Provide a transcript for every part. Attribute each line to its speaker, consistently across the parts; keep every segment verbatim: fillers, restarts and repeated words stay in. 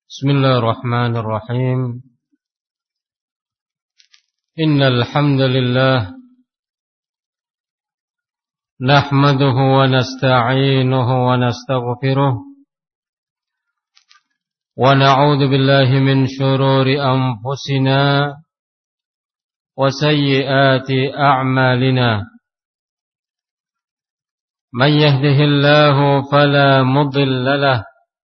Speaker 1: بسم الله الرحمن الرحيم إن الحمد لله نحمده ونستعينه ونستغفره ونعوذ بالله من شرور أنفسنا وسيئات أعمالنا من يهده الله فلا مضل له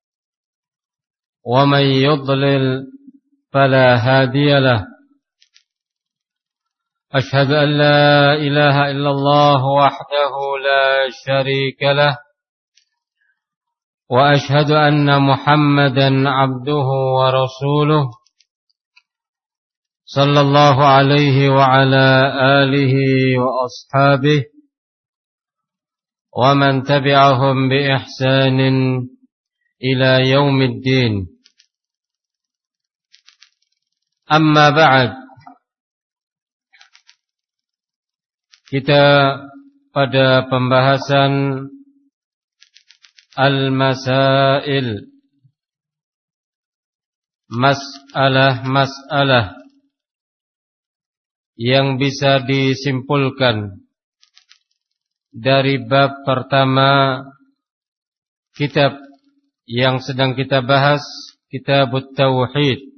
Speaker 1: ومن يضلل فلا هادي له أشهد أن لا إله إلا الله وحده لا شريك له وأشهد أن محمدا عبده ورسوله صلى الله عليه وعلى آله وأصحابه ومن تبعهم بإحسان إلى يوم الدين. Amma ba'd, kita pada pembahasan al-masail, masalah-masalah yang bisa disimpulkan dari bab pertama kitab yang sedang kita bahas, Kitabut Tauhid.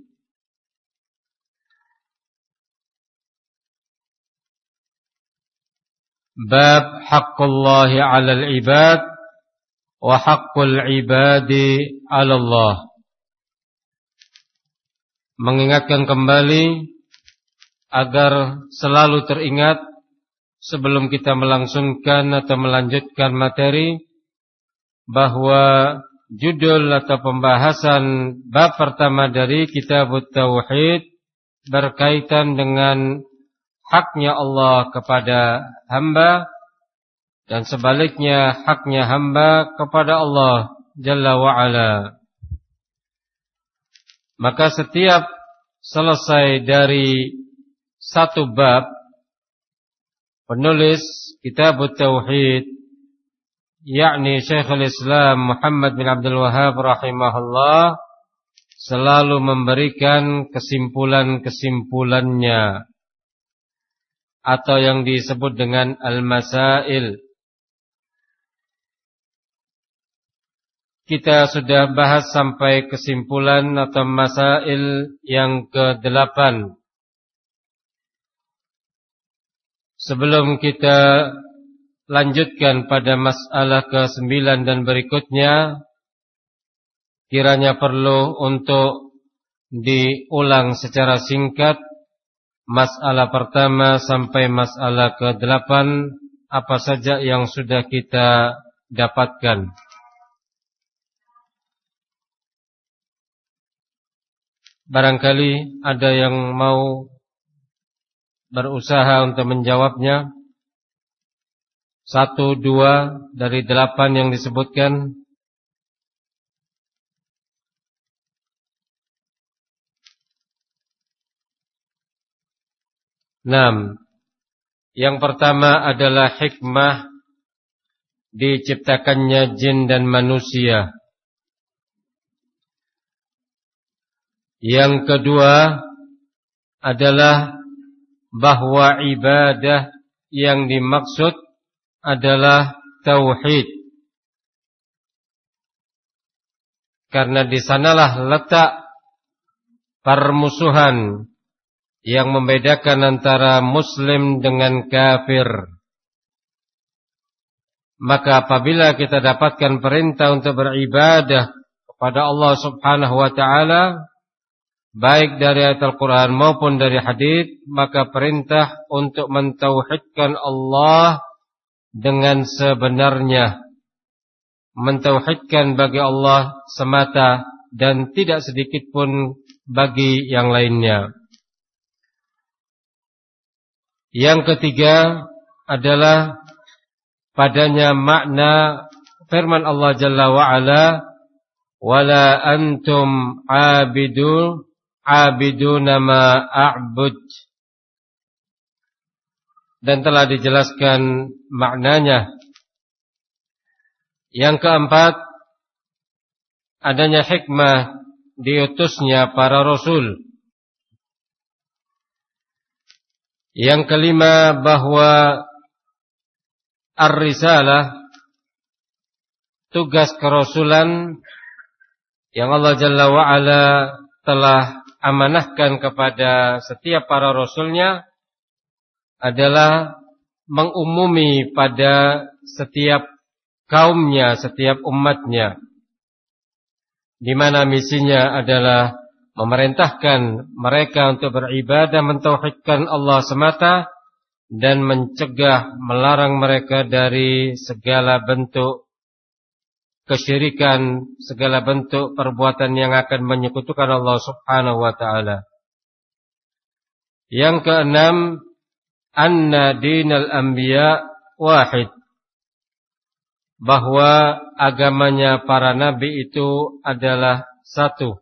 Speaker 1: Bab haqqullahi 'alal ibad wa haqqul ibadi 'alallah. Mengingatkan kembali agar selalu teringat sebelum kita melangsungkan atau melanjutkan materi bahwa judul atau pembahasan bab pertama dari Kitabut Tauhid berkaitan dengan haknya Allah kepada hamba dan sebaliknya haknya hamba kepada Allah Jalla wa'ala. Maka setiap selesai dari satu bab, penulis Kitabut Tauhid yakni Syekhul Islam Muhammad bin Abdul Wahhab rahimahullah selalu memberikan kesimpulan-kesimpulannya atau yang disebut dengan al-masail. Kita sudah bahas sampai kesimpulan atau masail yang kedelapan. Sebelum kita lanjutkan pada masalah ke sembilan dan berikutnya, kiranya perlu untuk diulang secara singkat masalah pertama sampai masalah ke delapan, apa saja yang sudah kita dapatkan. Barangkali ada yang mau berusaha untuk menjawabnya. Satu, dua dari delapan yang disebutkan. Enam. Yang pertama adalah hikmah diciptakannya jin dan manusia. Yang kedua adalah bahwa ibadah yang dimaksud adalah tauhid. Karena di sanalah letak permusuhan yang membedakan antara muslim dengan kafir. Maka apabila kita dapatkan perintah untuk beribadah kepada Allah Subhanahu wa ta'ala, baik dari ayat Al-Quran maupun dari hadits, maka perintah untuk mentauhidkan Allah dengan sebenarnya, mentauhidkan bagi Allah semata dan tidak sedikit pun bagi yang lainnya. Yang ketiga adalah padanya makna firman Allah Jalla wa'ala, wala antum abidu abiduna ma a'bud, dan telah dijelaskan maknanya. Yang keempat adanya hikmah diutusnya para rasul. Yang kelima, bahwa ar-risalah, tugas kerasulan yang Allah Jalla wa'ala telah amanahkan kepada setiap para rasulnya adalah mengumumi pada setiap kaumnya, setiap umatnya, di mana misinya adalah memerintahkan mereka untuk beribadah, mentauhidkan Allah semata, dan mencegah, melarang mereka dari segala bentuk kesyirikan, segala bentuk perbuatan yang akan menyekutukan Allah Subhanahu wa ta'ala. Yang keenam, anna dinal anbiya wahid, bahwa agamanya para nabi itu adalah satu.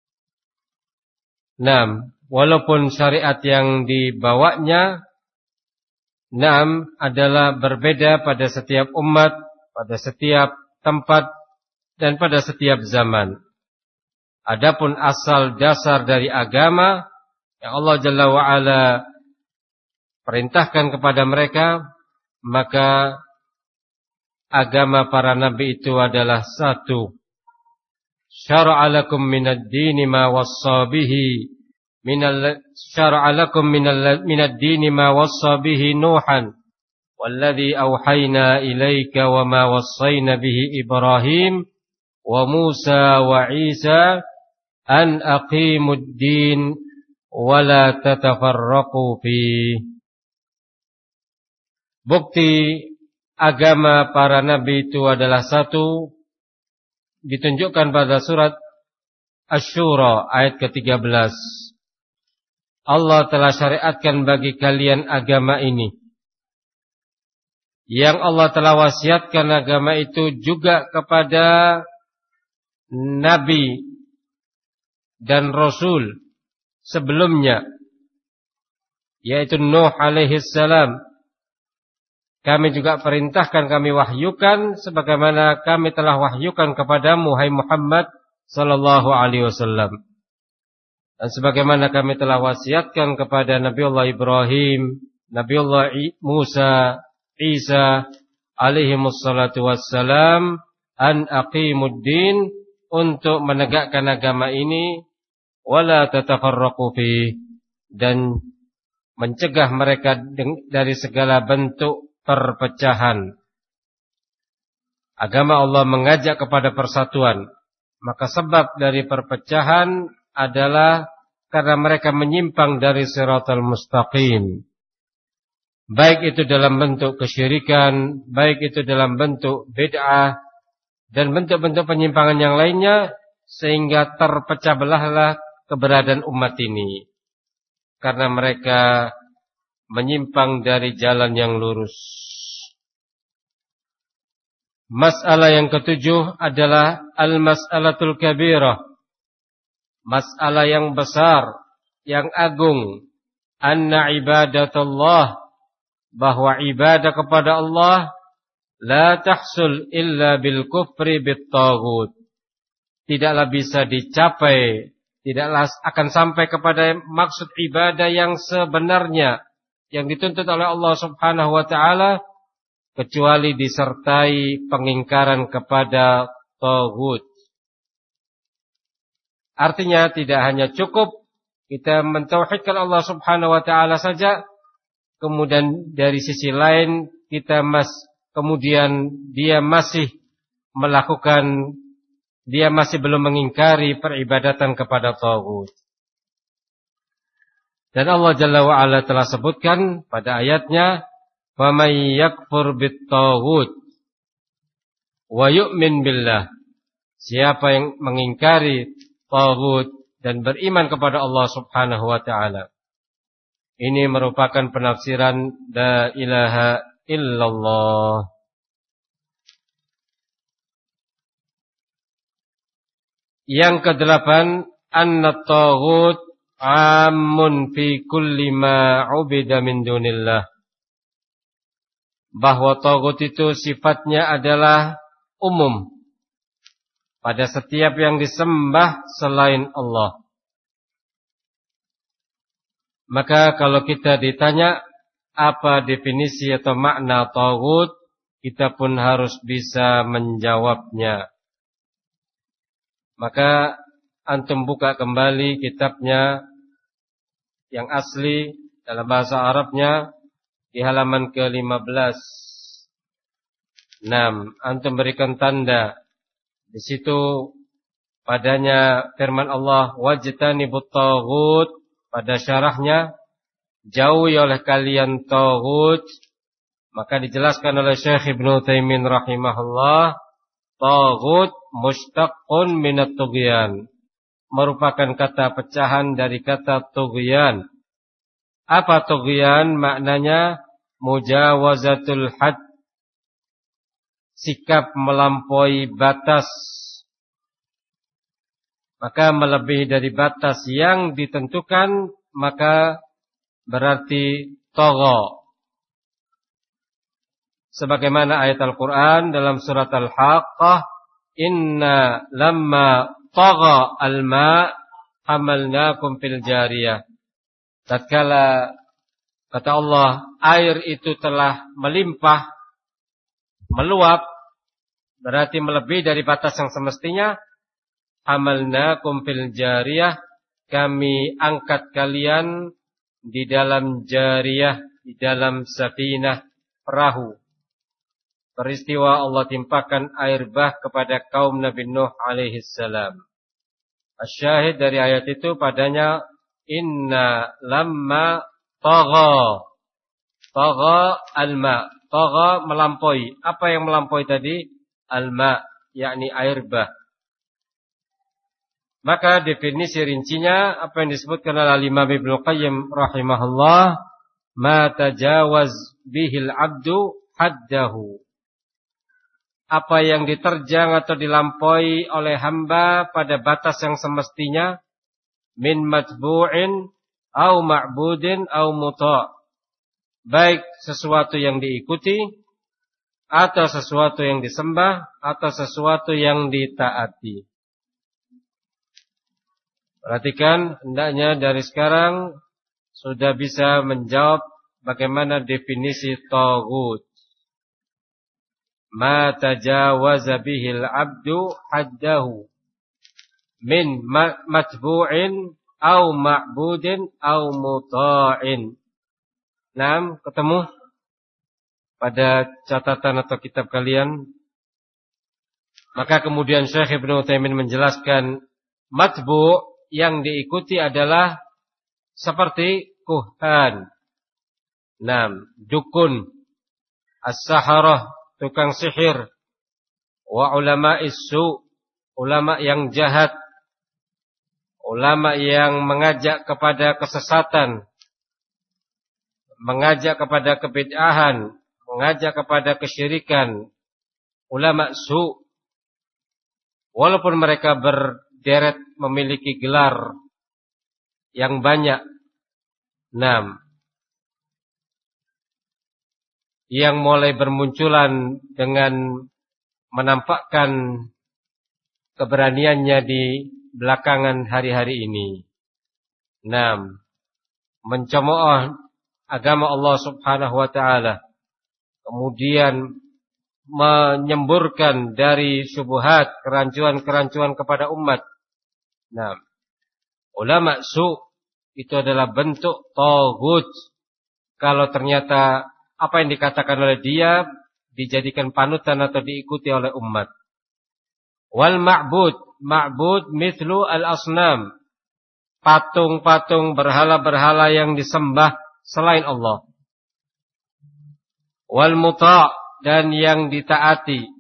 Speaker 1: Naam, walaupun syariat yang dibawanya naam adalah berbeda pada setiap umat, pada setiap tempat, dan pada setiap zaman. Adapun asal dasar dari agama yang Allah Jalla wa'ala perintahkan kepada mereka, maka agama para nabi itu adalah satu. Syara'a lakum minad dini ma wassa bihi minal syara'a lakum minal minad dini ma wassa bihi Nuhan walladzi auhayna ilaika wa ma wassayna bihi Ibrahim wa Musa wa Isa an aqimud din wa la tatafarraqu fi. Bukti agama para nabi itu adalah satu ditunjukkan pada surat Asy-Syura ayat ke tiga belas. Allah telah syariatkan bagi kalian agama ini. Yang Allah telah wasiatkan agama itu juga kepada nabi dan rasul sebelumnya, yaitu Nuh alaihi salam. Kami juga perintahkan, kami wahyukan sebagaimana kami telah wahyukan kepadamu, hai Muhammad sallallahu alaihi wasallam. Dan sebagaimana kami telah wasiatkan kepada Nabiullah Ibrahim, Nabiullah Musa, Isa alaihi wassalatu wassalam, an aqimuddin, untuk menegakkan agama ini, wala tatafarraqu fi, dan mencegah mereka dari segala bentuk perpecahan. Agama Allah mengajak kepada persatuan, maka sebab dari perpecahan adalah karena mereka menyimpang dari siratal mustaqim, baik itu dalam bentuk kesyirikan, baik itu dalam bentuk bid'ah, dan bentuk-bentuk penyimpangan yang lainnya, sehingga terpecah belahlah keberadaan umat ini, karena mereka menyimpang dari jalan yang lurus. Masalah yang ketujuh adalah al-mas'alatul kabirah, masalah yang besar, yang agung. Anna ibadatullah, bahwa ibadah kepada Allah la tahsul illa bil kufri bit taghut, tidaklah bisa dicapai, tidaklah akan sampai kepada maksud ibadah yang sebenarnya yang dituntut oleh Allah Subhanahu wa ta'ala, kecuali disertai pengingkaran kepada taghut. Artinya tidak hanya cukup kita mentauhidkan Allah Subhanahu wa ta'ala saja, kemudian dari sisi lain kita mas kemudian dia masih melakukan, dia masih belum mengingkari peribadatan kepada taghut. Dan Allah Jalla wa'ala telah sebutkan pada ayatnya, فَمَنْ يَكْفُرْ بِالطَّاغُوتِ وَيُؤْمِنْ بِاللَّهِ, siapa yang mengingkari taghut dan beriman kepada Allah Subhanahu wa ta'ala. Ini merupakan penafsiran la ilaha illallah. Yang kedelapan, anna taghut amun fi kulli ma ubida min dunillah, bahwa taghut itu sifatnya adalah umum, pada setiap yang disembah selain Allah. Maka kalau kita ditanya apa definisi atau makna taghut, kita pun harus bisa menjawabnya. Maka antum buka kembali kitabnya yang asli dalam bahasa Arabnya di halaman ke lima belas. enam. Antum berikan tanda. Di situ padanya firman Allah, wajtanibut taghut. Pada syarahnya, jauhi oleh kalian taghut. Maka dijelaskan oleh Syekh Ibnu Taimin rahimahullah, taghut mushtaqqun minat tughyan, merupakan kata pecahan dari kata tughyan. Apa tughyan? Maknanya mujawazatul had, sikap melampaui batas. Maka melebihi dari batas yang ditentukan, maka berarti tagha. Sebagaimana ayat Al-Quran dalam surat Al-Haqqah, inna lamma tagha al-ma' hamalnakum fil jariyah. Tatkala kata Allah, air itu telah melimpah, meluap, berarti melebihi dari batas yang semestinya. Hamalnakum fil jariyah, kami angkat kalian di dalam jariyah, di dalam safinah, perahu. Peristiwa Allah timpakan air bah kepada kaum Nabi Nuh alaihi salam. Asyahid dari ayat itu padanya inna lamma tagha. Tagha al-ma. Tagha melampaui. Apa yang melampaui tadi? Al-ma, yakni air bah. Maka definisi rincinya apa yang disebutkan oleh Imam Ibnu Qayyim rahimahullah, ma tajawaz bihil abdu haddahu. Apa yang diterjang atau dilampaui oleh hamba pada batas yang semestinya, min matbu'in au ma'budin au muta'. Baik sesuatu yang diikuti atau sesuatu yang disembah atau sesuatu yang ditaati. Perhatikan, hendaknya dari sekarang sudah bisa menjawab bagaimana definisi taghut. Ma tajawaza bihil abdu haddahu min matbu'in au ma'budin au muta'in. Nah, ketemu pada catatan atau kitab kalian. Maka kemudian Syekh Ibnu Taimin menjelaskan matbu' yang diikuti adalah seperti kuhan, nam, dukun, as-saharah, tukang sihir, wa ulama isu, ulama yang jahat, ulama yang mengajak kepada kesesatan, mengajak kepada kebid'ahan, mengajak kepada kesyirikan, ulama su, walaupun mereka berderet memiliki gelar yang banyak, enam, yang mulai bermunculan dengan menampakkan keberaniannya di belakangan hari-hari ini. Enam, mencemooh agama Allah Subhanahu wa taala, kemudian menyemburkan dari syubhat, kerancuan-kerancuan kepada umat. Nah, ulama su itu adalah bentuk taghut. Kalau ternyata apa yang dikatakan oleh dia dijadikan panutan atau diikuti oleh umat. Wal ma'bud, ma'bud mithlu al-asnam, patung-patung berhala-berhala yang disembah selain Allah. Wal muta', dan yang ditaati,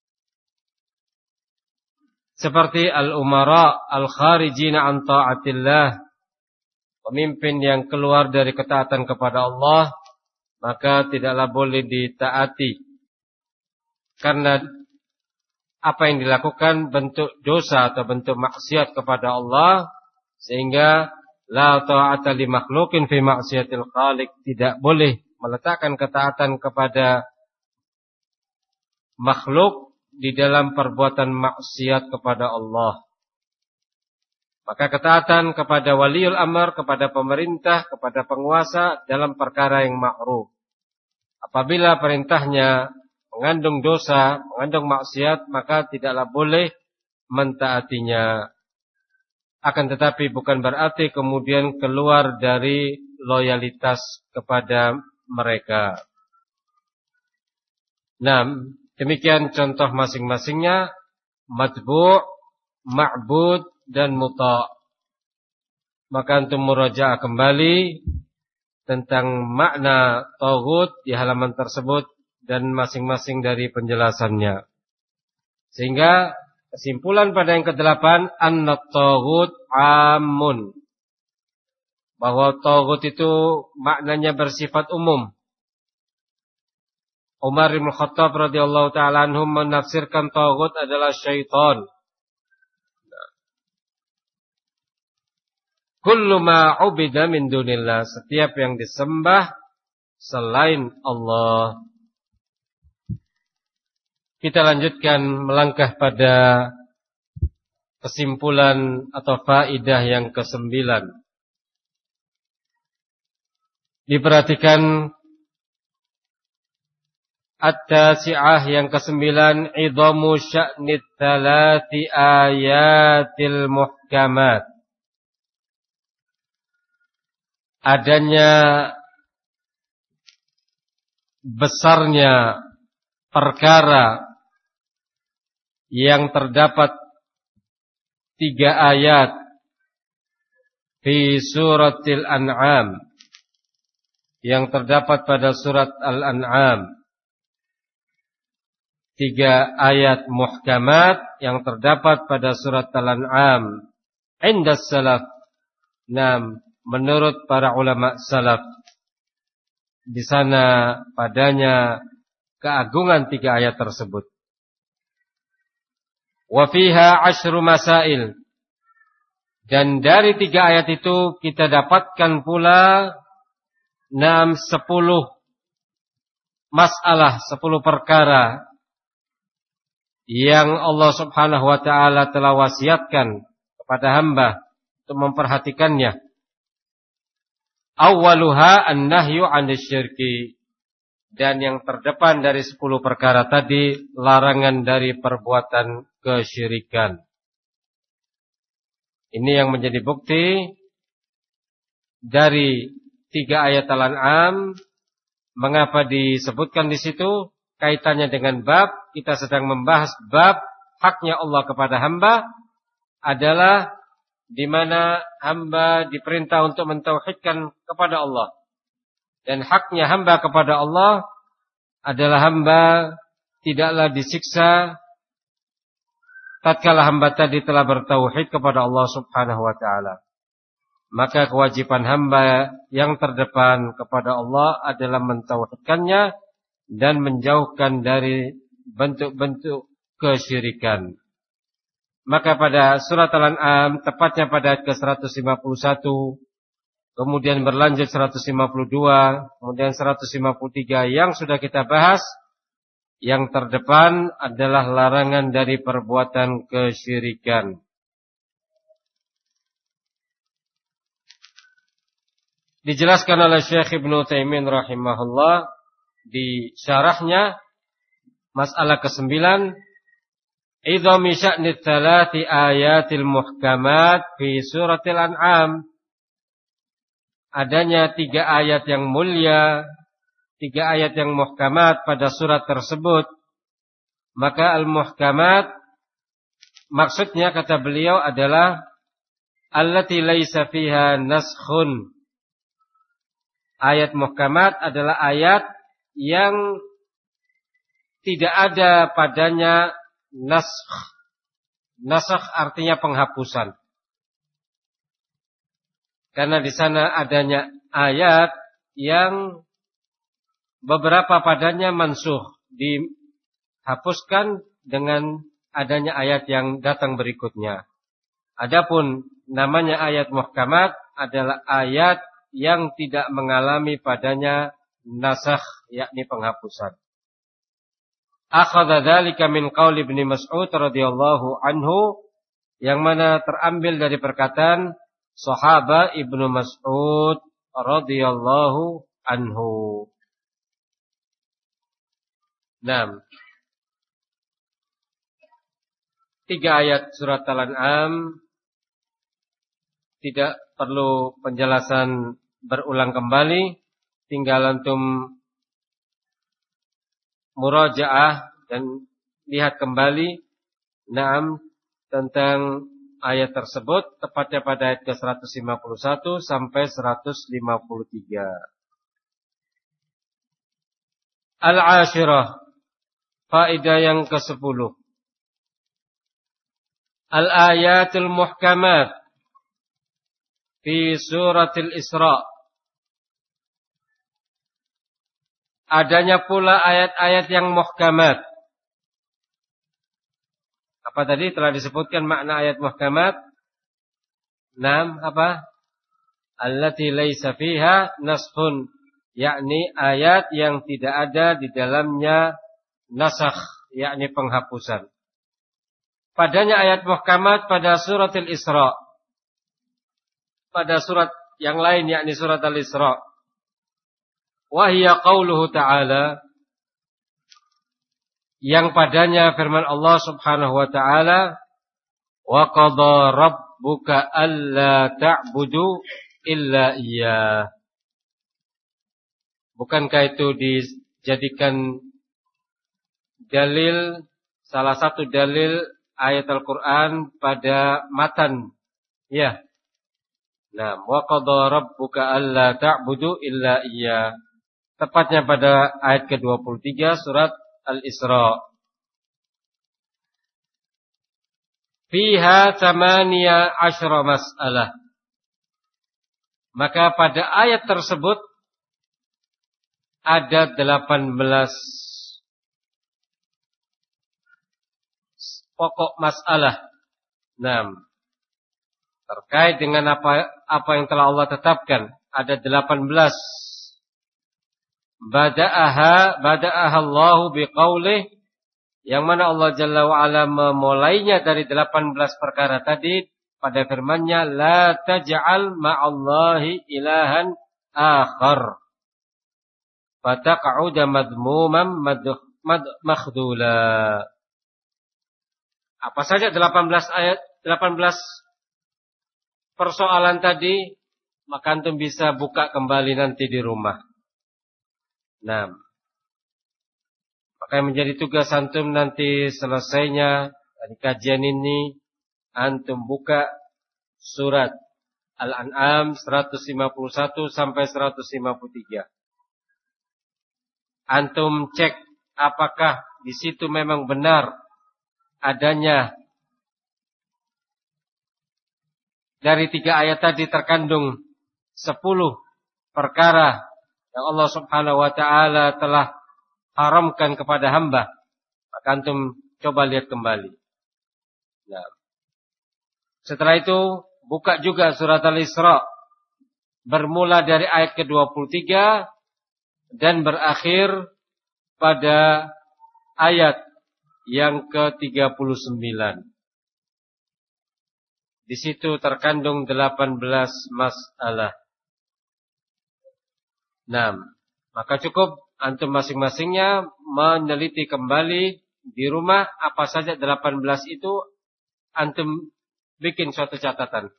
Speaker 1: seperti al-umara al-kharijina an ta'atillah, pemimpin yang keluar dari ketaatan kepada Allah, maka tidaklah boleh ditaati, karena apa yang dilakukan bentuk dosa atau bentuk maksiat kepada Allah, sehingga la ta'ata li makhluqin fi maksiatil khaliq, tidak boleh meletakkan ketaatan kepada makhluk di dalam perbuatan maksiat kepada Allah. Maka ketaatan kepada waliul amr, kepada pemerintah, kepada penguasa dalam perkara yang ma'ruf. Apabila perintahnya mengandung dosa, mengandung maksiat, maka tidaklah boleh mentaatinya. Akan tetapi bukan berarti kemudian keluar dari loyalitas kepada mereka. Nah, demikian contoh masing-masingnya, matbu', ma'bud, dan muta'. Maka antum murajaah kembali tentang makna taghut di halaman tersebut dan masing-masing dari penjelasannya. Sehingga kesimpulan pada yang kedelapan, anna taghut amun, bahwa taghut itu maknanya bersifat umum. Umar bin Khattab radhiyallahu taala anhu menafsirkan taghut adalah syaitan. Kullu ma ubida min dunillah, setiap yang disembah selain Allah. Kita lanjutkan melangkah pada kesimpulan atau faidah yang kesembilan. Diperhatikan at-tasi'ah yang kesembilan, idhamu sya'nit thalathi ayatil muhkamat. Adanya besarnya perkara yang terdapat tiga ayat di suratil An'am, yang terdapat pada surat Al-An'am, tiga ayat muhkamat yang terdapat pada surat Al-An'am, indas salaf, nam, menurut para ulama salaf, di sana padanya keagungan tiga ayat tersebut. Wa fiha asyru masail, dan dari tiga ayat itu kita dapatkan pula enam sepuluh masalah, sepuluh perkara yang Allah Subhanahu wa taala telah wasiatkan kepada hamba untuk memperhatikannya. Awwaluha an-nahyu 'anil syirki, dan yang terdepan dari sepuluh perkara tadi larangan dari perbuatan kesyirikan. Ini yang menjadi bukti dari tiga ayat Al-An'am, mengapa disebutkan di situ kaitannya dengan bab kita sedang membahas bab haknya Allah kepada hamba, adalah di mana hamba diperintah untuk mentauhidkan kepada Allah. Dan haknya hamba kepada Allah adalah hamba tidaklah disiksa tatkala hamba tadi telah bertauhid kepada Allah Subhanahu wa taala. Maka kewajiban hamba yang terdepan kepada Allah adalah mentauhidkannya dan menjauhkan dari bentuk-bentuk kesyirikan. Maka pada surat Al-An'am, tepatnya pada ayat ke seratus lima puluh satu, kemudian berlanjut seratus lima puluh dua, kemudian seratus lima puluh tiga yang sudah kita bahas, yang terdepan adalah larangan dari perbuatan kesyirikan. Dijelaskan oleh Syekh Ibnu Utsaimin rahimahullah di syarahnya, masalah kesembilan, idhami sya'ni thalathi ayatil muhkamat fi suratil An'am, adanya tiga ayat yang mulia, tiga ayat yang muhkamat pada surat tersebut. Maka al-muhkamat maksudnya, kata beliau, adalah allati laisa fiha naskhun. Ayat muhkamat adalah ayat yang tidak ada padanya naskh. Naskh artinya penghapusan. Karena di sana adanya ayat yang beberapa padanya mansukh, dihapuskan dengan adanya ayat yang datang berikutnya. Adapun namanya ayat muhkamat adalah ayat yang tidak mengalami padanya nasakh, yakni penghapusan. akhadha dzalika min qauli Ibnu Mas'ud radhiyallahu anhu, yang mana terambil dari perkataan sahabat Ibnu Mas'ud radhiyallahu anhu. Naam. Tiga ayat surat Al-An'am tidak perlu penjelasan berulang kembali, tinggal antum murajaah dan lihat kembali naam tentang ayat tersebut, tepatnya pada ayat ke seratus lima puluh satu sampai seratus lima puluh tiga. Al-Ashirah, faedah yang kesepuluh. Al-ayatul muhkamat fi suratil Isra. Adanya pula ayat-ayat yang muhkamat. Apa tadi telah disebutkan makna ayat muhkamat? Naam, apa? Allati laisa fiha naskhun, yakni ayat yang tidak ada di dalamnya nasakh, yakni penghapusan. Padanya ayat muhkamat pada surat Al-Isra. Pada surat yang lain, yakni surat Al-Isra. Wahia qauluhu ta'ala, yang padanya firman Allah subhanahu wa ta'ala, wa qadha rabbuka alla ta'budu illa iyyah. Bukankah itu dijadikan dalil, salah satu dalil ayat Al-Quran pada matan, ya. Nah, wa qadha rabbuka alla ta'budu illa iyyah. Tepatnya pada ayat ke dua puluh tiga surat Al-Isra. Fiha thamaniya asyra mas'alah. Maka pada ayat tersebut ada delapan belas pokok masalah. Nah, terkait dengan apa apa yang telah Allah tetapkan, ada delapan belas. Bada'aha bada'aha Allahu biqaulih, yang mana Allah Jalla wa Ala memulainya dari delapan belas perkara tadi pada firman-Nya, la taj'al ma'allahi ilahan akhar fataq'uda madhmuman makhdula. Apa saja delapan belas ayat, delapan belas persoalan tadi, maka antum bisa buka kembali nanti di rumah. Nah, maka yang menjadi tugas antum nanti selesainya dari kajian ini, antum buka surat Al-An'am seratus lima puluh satu sampai seratus lima puluh tiga. Antum cek apakah di situ memang benar adanya dari tiga ayat tadi terkandung sepuluh perkara yang Allah subhanahu wa ta'ala telah haramkan kepada hamba. Maka antum coba lihat kembali. Nah, setelah itu buka juga surat Al-Isra, bermula dari ayat ke dua puluh tiga dan berakhir pada ayat yang ke tiga puluh sembilan. Di situ terkandung delapan belas masalah. Nah, maka cukup antum masing-masingnya meneliti kembali di rumah apa saja delapan belas itu, antum bikin suatu catatan.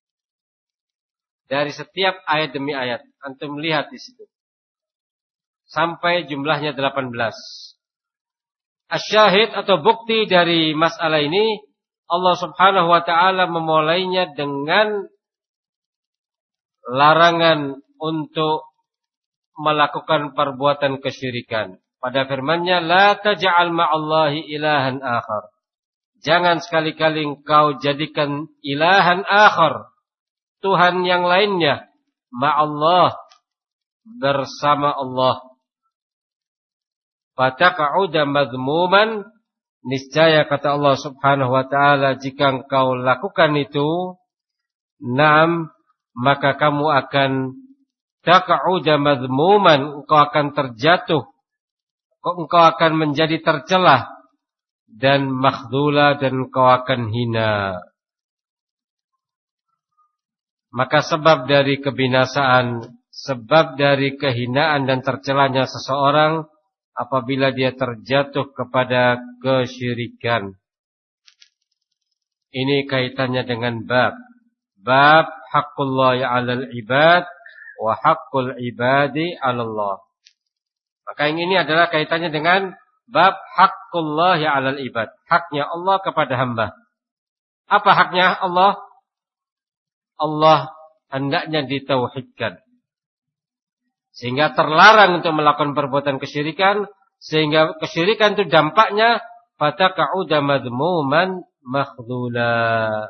Speaker 1: Dari setiap ayat demi ayat, antum lihat di situ. Sampai jumlahnya delapan belas. Asyahid atau bukti dari masalah ini, Allah subhanahu wa ta'ala memulainya dengan larangan untuk melakukan perbuatan kesyirikan. Pada firman-Nya, la taj'al ma'allahi ilahan akhar. Jangan sekali-kali engkau jadikan ilahan akhar, Tuhan yang lainnya, ma'allah, bersama Allah. Fataq'uda madhmuman, niscaya kata Allah subhanahu wa ta'ala, jika engkau lakukan itu, naam, maka kamu akan taq'uda madhmuman, engkau akan terjatuh, engkau engkau akan menjadi tercelah dan makhdula, dan engkau akan hina. Maka sebab dari kebinasaan, sebab dari kehinaan dan tercelanya seseorang apabila dia terjatuh kepada kesyirikan. Ini kaitannya dengan bab Bab haqqullahi 'alal ibad wa haqqul ibadi 'alallah. Maka yang ini adalah kaitannya dengan bab haqqullahi 'alal ibad, haknya Allah kepada hamba. Apa haknya Allah? Allah hendaknya ditauhidkan, sehingga terlarang untuk melakukan perbuatan kesyirikan, sehingga kesyirikan itu dampaknya fataqa'uda madmuman makhdula.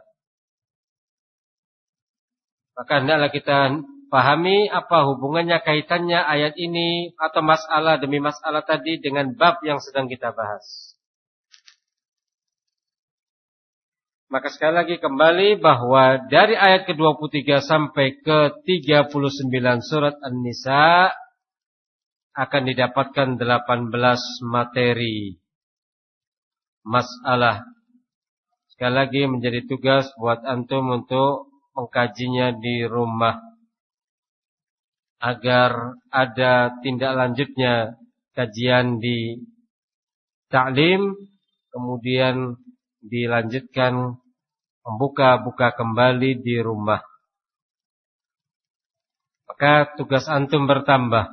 Speaker 1: Maka hendaklah kita pahami apa hubungannya, kaitannya ayat ini atau masalah demi masalah tadi dengan bab yang sedang kita bahas. Maka sekali lagi kembali bahwa dari ayat ke dua puluh tiga sampai ke tiga puluh sembilan surat An-Nisa akan didapatkan delapan belas materi masalah. Sekali lagi menjadi tugas buat antum untuk mengkajinya di rumah, agar ada tindak lanjutnya kajian di ta'lim, kemudian dilanjutkan membuka-buka kembali di rumah. Maka tugas antum bertambah.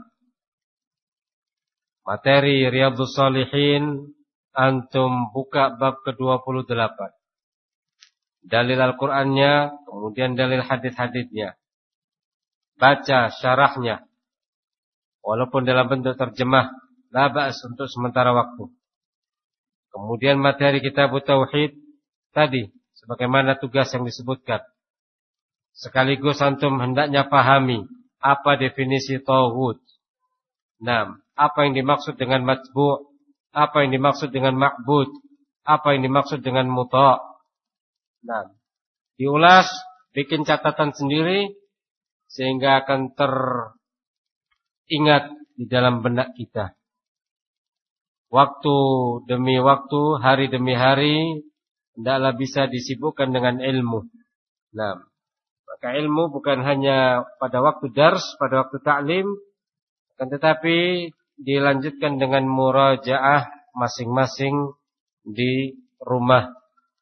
Speaker 1: Materi Riyadhus Shalihin antum buka bab ke dua puluh delapan. Dalil Al-Qur'annya, kemudian dalil hadis-hadisnya. Baca syarahnya. Walaupun dalam bentuk terjemah, la ba's untuk sementara waktu. Kemudian materi kitab tauhid tadi, sebagaimana tugas yang disebutkan. Sekaligus antum hendaknya pahami apa definisi tauhid. Nah, apa yang dimaksud dengan matbu', apa yang dimaksud dengan ma'bud, apa yang dimaksud dengan muta'. Nah, diulas, bikin catatan sendiri sehingga akan teringat di dalam benak kita. Waktu demi waktu, hari demi hari, hendaklah bisa disibukkan dengan ilmu. Nah, maka ilmu bukan hanya pada waktu dars, pada waktu ta'lim, akan tetapi dilanjutkan dengan murajaah masing-masing di rumah.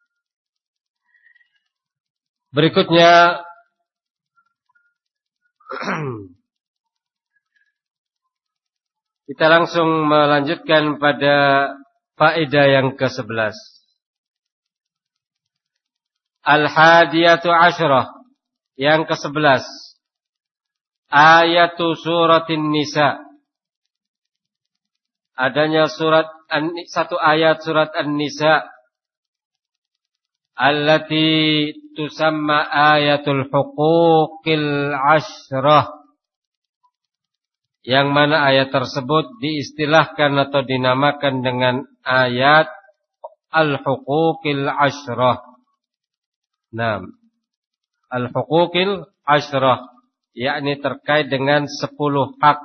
Speaker 1: Berikutnya kita langsung melanjutkan pada faedah yang kesebelas. Al-hadiyatu asyrah, yang kesebelas. Ayatu suratin Nisa. Adanya surat satu ayat surat An-Nisa allati tusamma ayatul huquqil asyrah, yang mana ayat tersebut diistilahkan atau dinamakan dengan ayat al-huquqil asyrah. Nah, al-huquqil asyrah, yakni terkait dengan sepuluh hak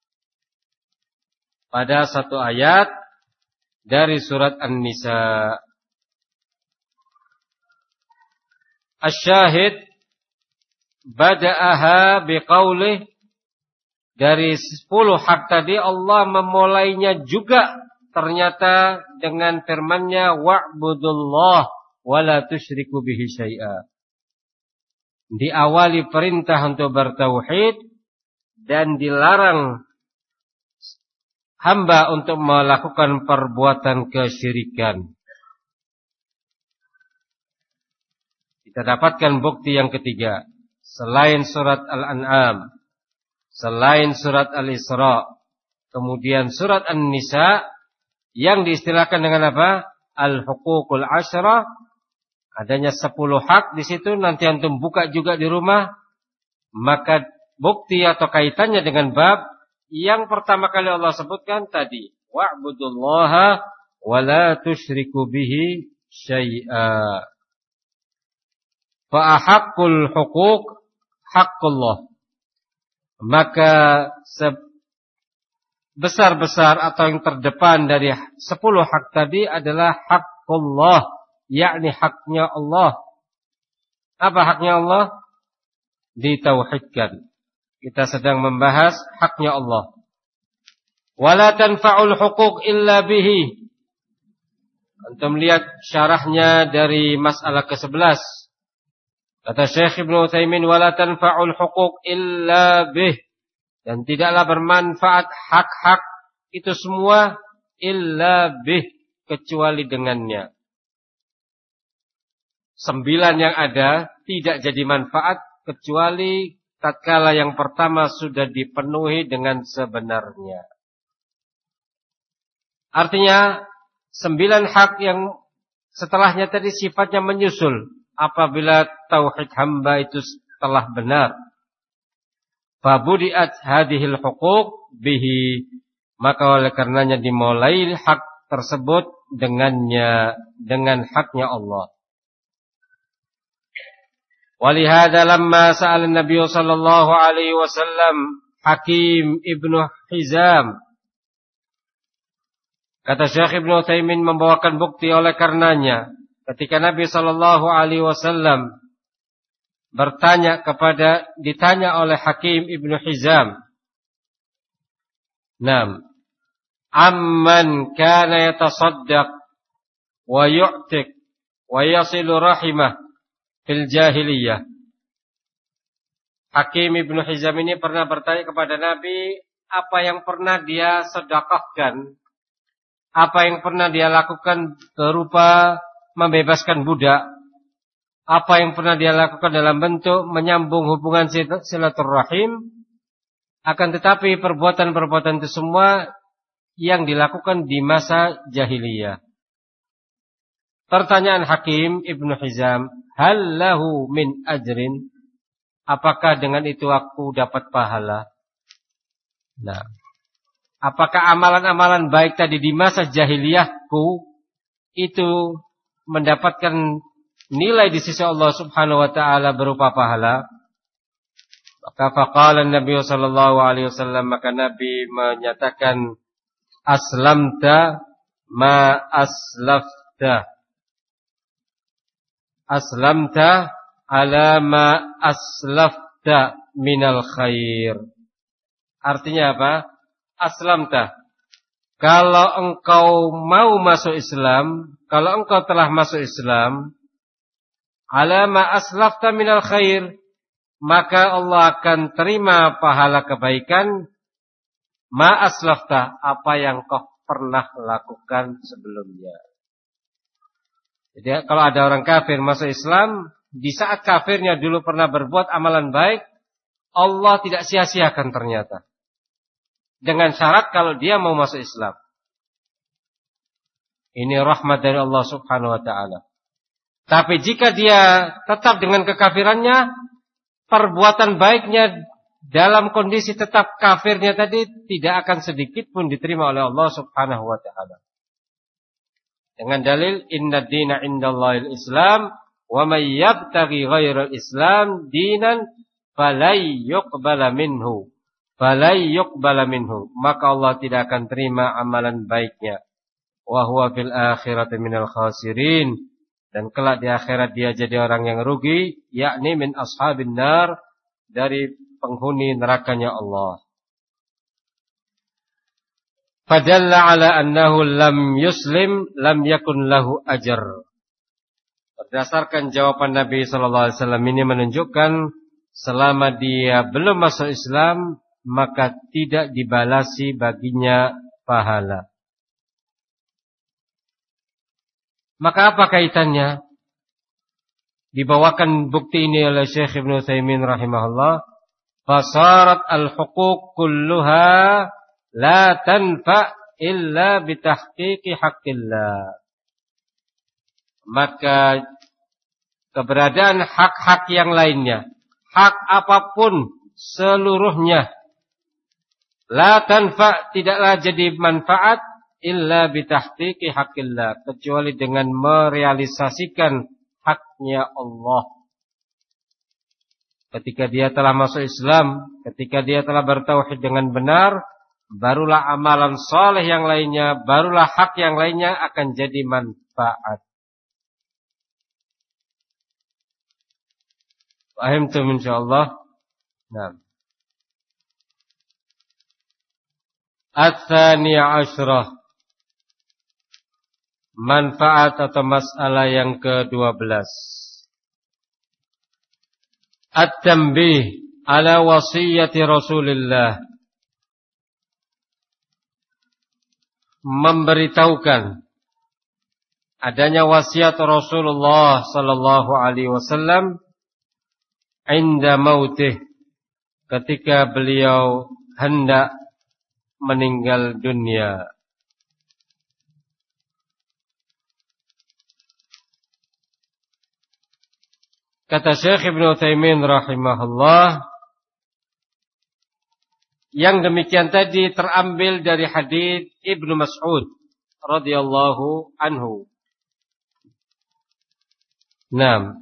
Speaker 1: pada satu ayat dari surat An-Nisa. Asy-syahid bada'aha biqaulih, dari sepuluh hak tadi Allah memulainya juga ternyata dengan firman-Nya wa'budullah wa la tusyriku bihi syai'a. Diawali perintah untuk bertauhid dan dilarang hamba untuk melakukan perbuatan kesyirikan. Kita dapatkan bukti yang ketiga, selain surat Al-An'am, selain surat Al-Isra, kemudian surat An-Nisa yang diistilahkan dengan apa? Al-Huququl Asyrah. Adanya sepuluh hak di situ, nanti antum buka juga di rumah. Maka bukti atau kaitannya dengan bab yang pertama kali Allah sebutkan tadi, wa'budullaha wa la tusyriku bihi syai'a. Fa ahaqqul huquq haqqullah. Maka besar-besar atau yang terdepan dari sepuluh hak tadi adalah haqqullah, yakni haknya Allah. Apa haknya Allah? Ditauhidkan. Kita sedang membahas haknya Allah. Wala tanfa'ul huquq illa bihi. Antum lihat syarahnya dari masalah kesebelas. Kata Syekh Ibnu Utsaimin, wala tanfa'ul huquq illa bih. Dan tidaklah bermanfaat hak-hak itu semua illa bih, kecuali dengannya. Sembilan yang ada tidak jadi manfaat kecuali tatkala yang pertama sudah dipenuhi dengan sebenarnya. Artinya sembilan hak yang setelahnya tadi sifatnya menyusul apabila tauhid hamba itu telah benar. Fabudiat hadhil huquq bihi, maka oleh karenanya dimulai hak tersebut dengannya, dengan haknya Allah. Walihada lamma sa'ala Nabi sallallahu alaihi wasallam Hakim ibnu Hizam, kata Syekh Ibnu Utsaimin membawakan bukti oleh karenanya ketika Nabi sallallahu alaihi wasallam bertanya kepada ditanya oleh Hakim ibnu Hizam, "Nam, amman kana yatasaddaq wa yu'tik wa yasilu rahimah fil jahiliyah." Hakim ibnu Hizam ini pernah bertanya kepada Nabi apa yang pernah dia sedekahkan, apa yang pernah dia lakukan berupa membebaskan budak, apa yang pernah dia lakukan dalam bentuk menyambung hubungan silaturahim, akan tetapi perbuatan-perbuatan itu semua yang dilakukan di masa jahiliyah. Pertanyaan Hakim ibnu Hizam, hal lahu min ajrin? Apakah dengan itu aku dapat pahala? Nah, apakah amalan-amalan baik tadi di masa jahiliyahku itu mendapatkan nilai di sisi Allah Subhanahu wa taala berupa pahala? Maka faqala Nabi sallallahu alaihi wasallam, maka Nabi menyatakan, aslamta ma aslafta. Aslamta ala ma aslafta minal khair. Artinya apa? Aslamta, kalau engkau mau masuk Islam, kalau engkau telah masuk Islam, ala ma aslafta minal khair, maka Allah akan terima pahala kebaikan ma aslafta, apa yang kau pernah lakukan sebelumnya. Jadi kalau ada orang kafir masuk Islam, di saat kafirnya dulu pernah berbuat amalan baik, Allah tidak sia-siakan ternyata. Dengan syarat kalau dia mau masuk Islam. Ini rahmat dari Allah Subhanahu wa taala. Tapi jika dia tetap dengan kekafirannya, perbuatan baiknya dalam kondisi tetap kafirnya tadi tidak akan sedikit pun diterima oleh Allah Subhanahu wa taala. Dengan dalil inna dina indallahil Islam wa may yabtaghi ghairal Islam dinan falay yuqbala minhu falay yuqbala minhu, maka Allah tidak akan terima amalan baiknya. Wa huwa fil akhirati minal khasirin, dan kelak di akhirat dia jadi orang yang rugi, yakni min ashabin nar, dari penghuni nerakanya Allah. Fadalla ala annahu lam yuslim lam yakun lahu ajr. Berdasarkan jawaban Nabi sallallahu alaihi wasallam ini menunjukkan selama dia belum masuk Islam maka tidak dibalasi baginya pahala. Maka apa kaitannya? Dibawakan bukti ini oleh Syekh Ibnu Utsaimin rahimahullah. Fasarat al-huquq kulluha la tanfa illa bitahqiqi haqqillah. Maka keberadaan hak-hak yang lainnya, hak apapun seluruhnya, la tanfa, tidaklah jadi manfaat illa bitahqiqi haqqillah, kecuali dengan merealisasikan haknya Allah. Ketika dia telah masuk Islam, ketika dia telah bertauhid dengan benar, barulah amalan soleh yang lainnya, barulah hak yang lainnya akan jadi manfaat. Fahimtum insyaallah. Nah. Ats-tsaniyah asyrah. Manfaat atau masalah yang kedua belas. At-tanbih ala wasiyati Rasulillah. Memberitahukan adanya wasiat Rasulullah sallallahu alaihi wasallam inda mautih, ketika beliau hendak meninggal dunia. Kata Syekh Ibnu Utsaimin rahimahullah, yang demikian tadi terambil dari hadis Ibnu Mas'ud radhiyallahu anhu. Naam.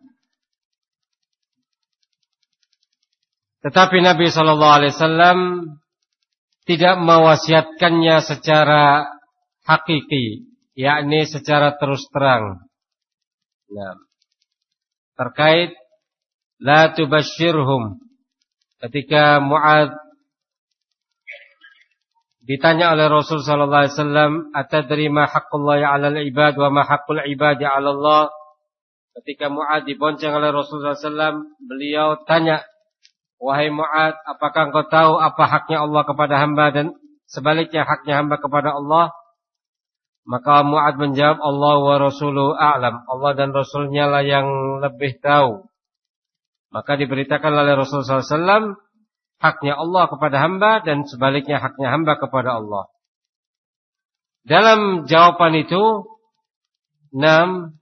Speaker 1: Tetapi Nabi sallallahu alaihi wasallam tidak mewasiatkannya secara hakiki, yakni secara terus terang. Naam. Terkait la tubasyirhum, ketika Mu'adz ditanya oleh Rasul sallallahu alaihi wasallam, atadri ma haqqullahi 'alal ibad wa ma haqqul ibadi 'ala Allah. Ketika Mu'adz dibonceng oleh Rasul sallallahu alaihi wasallam, beliau tanya, wahai Mu'adz, apakah engkau tahu apa haknya Allah kepada hamba dan sebaliknya haknya hamba kepada Allah? Maka Mu'adz menjawab, Allah wa rasuluhu a'lam, Allah dan Rasulnya lah yang lebih tahu. Maka diberitakan oleh Rasul sallallahu alaihi wasallam, haknya Allah kepada hamba dan sebaliknya haknya hamba kepada Allah. Dalam jawaban itu, enam,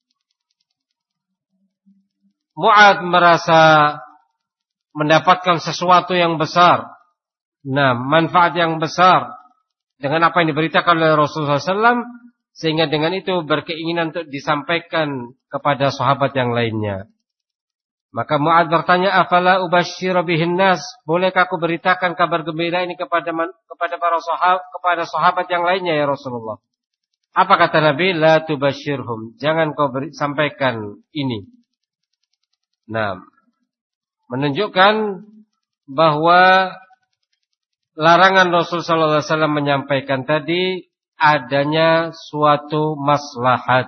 Speaker 1: Mu'adz merasa mendapatkan sesuatu yang besar, enam, manfaat yang besar dengan apa yang diberitakan oleh Rasulullah sallallahu alaihi wasallam, sehingga dengan itu berkeinginan untuk disampaikan kepada sahabat yang lainnya. Maka Mu'adz bertanya, afala ubasysyiru bihin nas, bolehkah aku beritakan kabar gembira ini kepada kepada para sahabat, kepada sahabat yang lainnya ya Rasulullah? Apa kata Nabi? La tubasyirhum, jangan kau beri, sampaikan ini. Nah, menunjukkan bahwa larangan Rasul sallallahu alaihi wasallam menyampaikan tadi adanya suatu maslahat.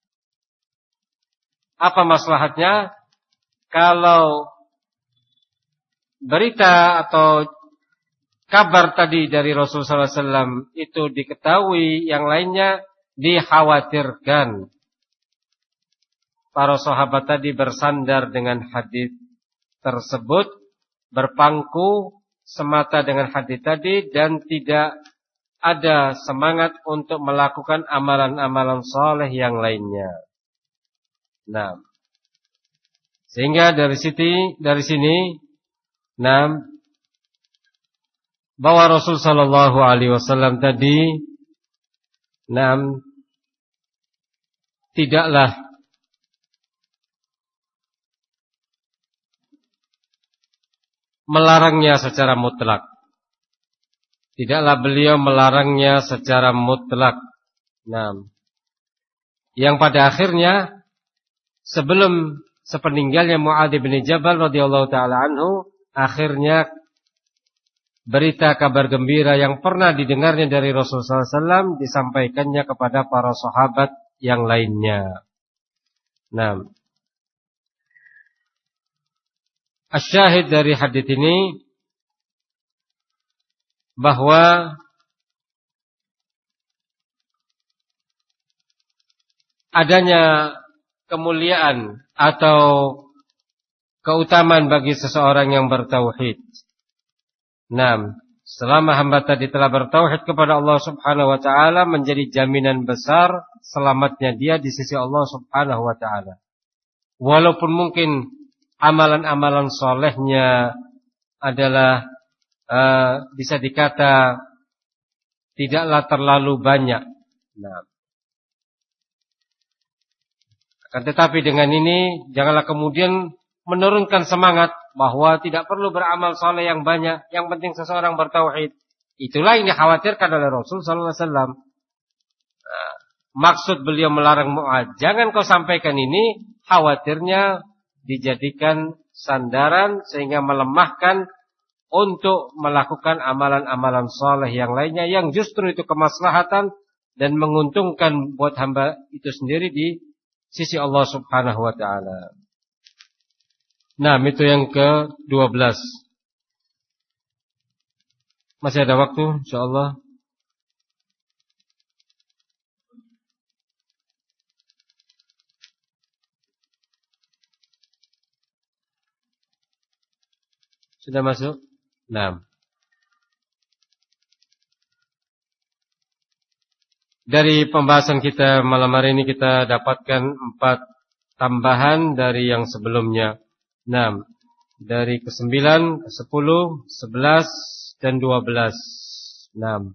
Speaker 1: Apa maslahatnya? Kalau berita atau kabar tadi dari Rasul sallallahu alaihi wasallam itu diketahui, yang lainnya dikhawatirkan para sahabat tadi bersandar dengan hadis tersebut, berpangku semata dengan hadis tadi dan tidak ada semangat untuk melakukan amalan-amalan saleh yang lainnya. Nah, sehingga dari sini dari sini nah, bahwa Rasul sallallahu alaihi wasallam tadi nah, tidaklah melarangnya secara mutlak. Tidaklah beliau melarangnya secara mutlak. Nah, yang pada akhirnya sebelum sepeninggalnya Mu'adz bin Jabal radhiyallahu taala anhu, akhirnya berita kabar gembira yang pernah didengarnya dari Rasulullah sallallahu alaihi wasallam disampaikannya kepada para sahabat yang lainnya. Nah, asyahid dari hadits ini bahwa adanya kemuliaan atau keutamaan bagi seseorang yang bertauhid. Nah, selama hamba tadi telah bertauhid kepada Allah Subhanahu wa taala, menjadi jaminan besar selamatnya dia di sisi Allah Subhanahu wa taala. Walaupun mungkin amalan-amalan solehnya adalah uh, bisa dikata tidaklah terlalu banyak. Nah, akan tetapi dengan ini janganlah kemudian menurunkan semangat bahwa tidak perlu beramal soleh yang banyak, yang penting seseorang bertauhid. Itulah yang dikhawatirkan oleh Rasul sallallahu alaihi wasallam. Nah, maksud beliau melarang Mu'adz, jangan kau sampaikan ini, khawatirnya dijadikan sandaran sehingga melemahkan untuk melakukan amalan-amalan saleh yang lainnya yang justru itu kemaslahatan dan menguntungkan buat hamba itu sendiri di sisi Allah Subhanahu wa taala. Nah, itu yang ke dua belas. Masih ada waktu insyaallah. Sudah masuk? Nah. Dari pembahasan kita malam hari ini kita dapatkan empat tambahan dari yang sebelumnya. Nah, dari kesembilan, kesepuluh, sebelas, dan dua belas. Nah,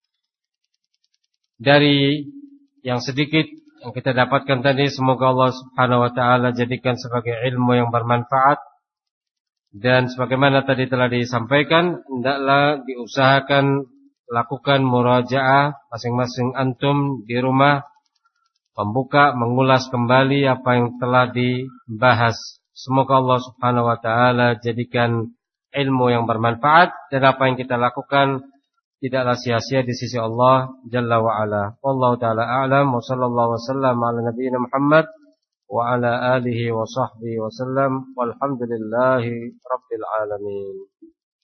Speaker 1: dari yang sedikit yang kita dapatkan tadi, semoga Allah Subhanahu wa taala jadikan sebagai ilmu yang bermanfaat. Dan sebagaimana tadi telah disampaikan, hendaklah diusahakan lakukan murajaah masing-masing antum di rumah, membuka, mengulas kembali apa yang telah dibahas. Semoga Allah Subhanahu wa taala jadikan ilmu yang bermanfaat dan apa yang kita lakukan tidaklah sia-sia di sisi Allah Jalla wa ala. Wallahu taala a'lam wa sallallahu wasallam ala nabiyyina Muhammad wa ala alihi wa sahbihi wasallam walhamdulillahi rabbil alamin.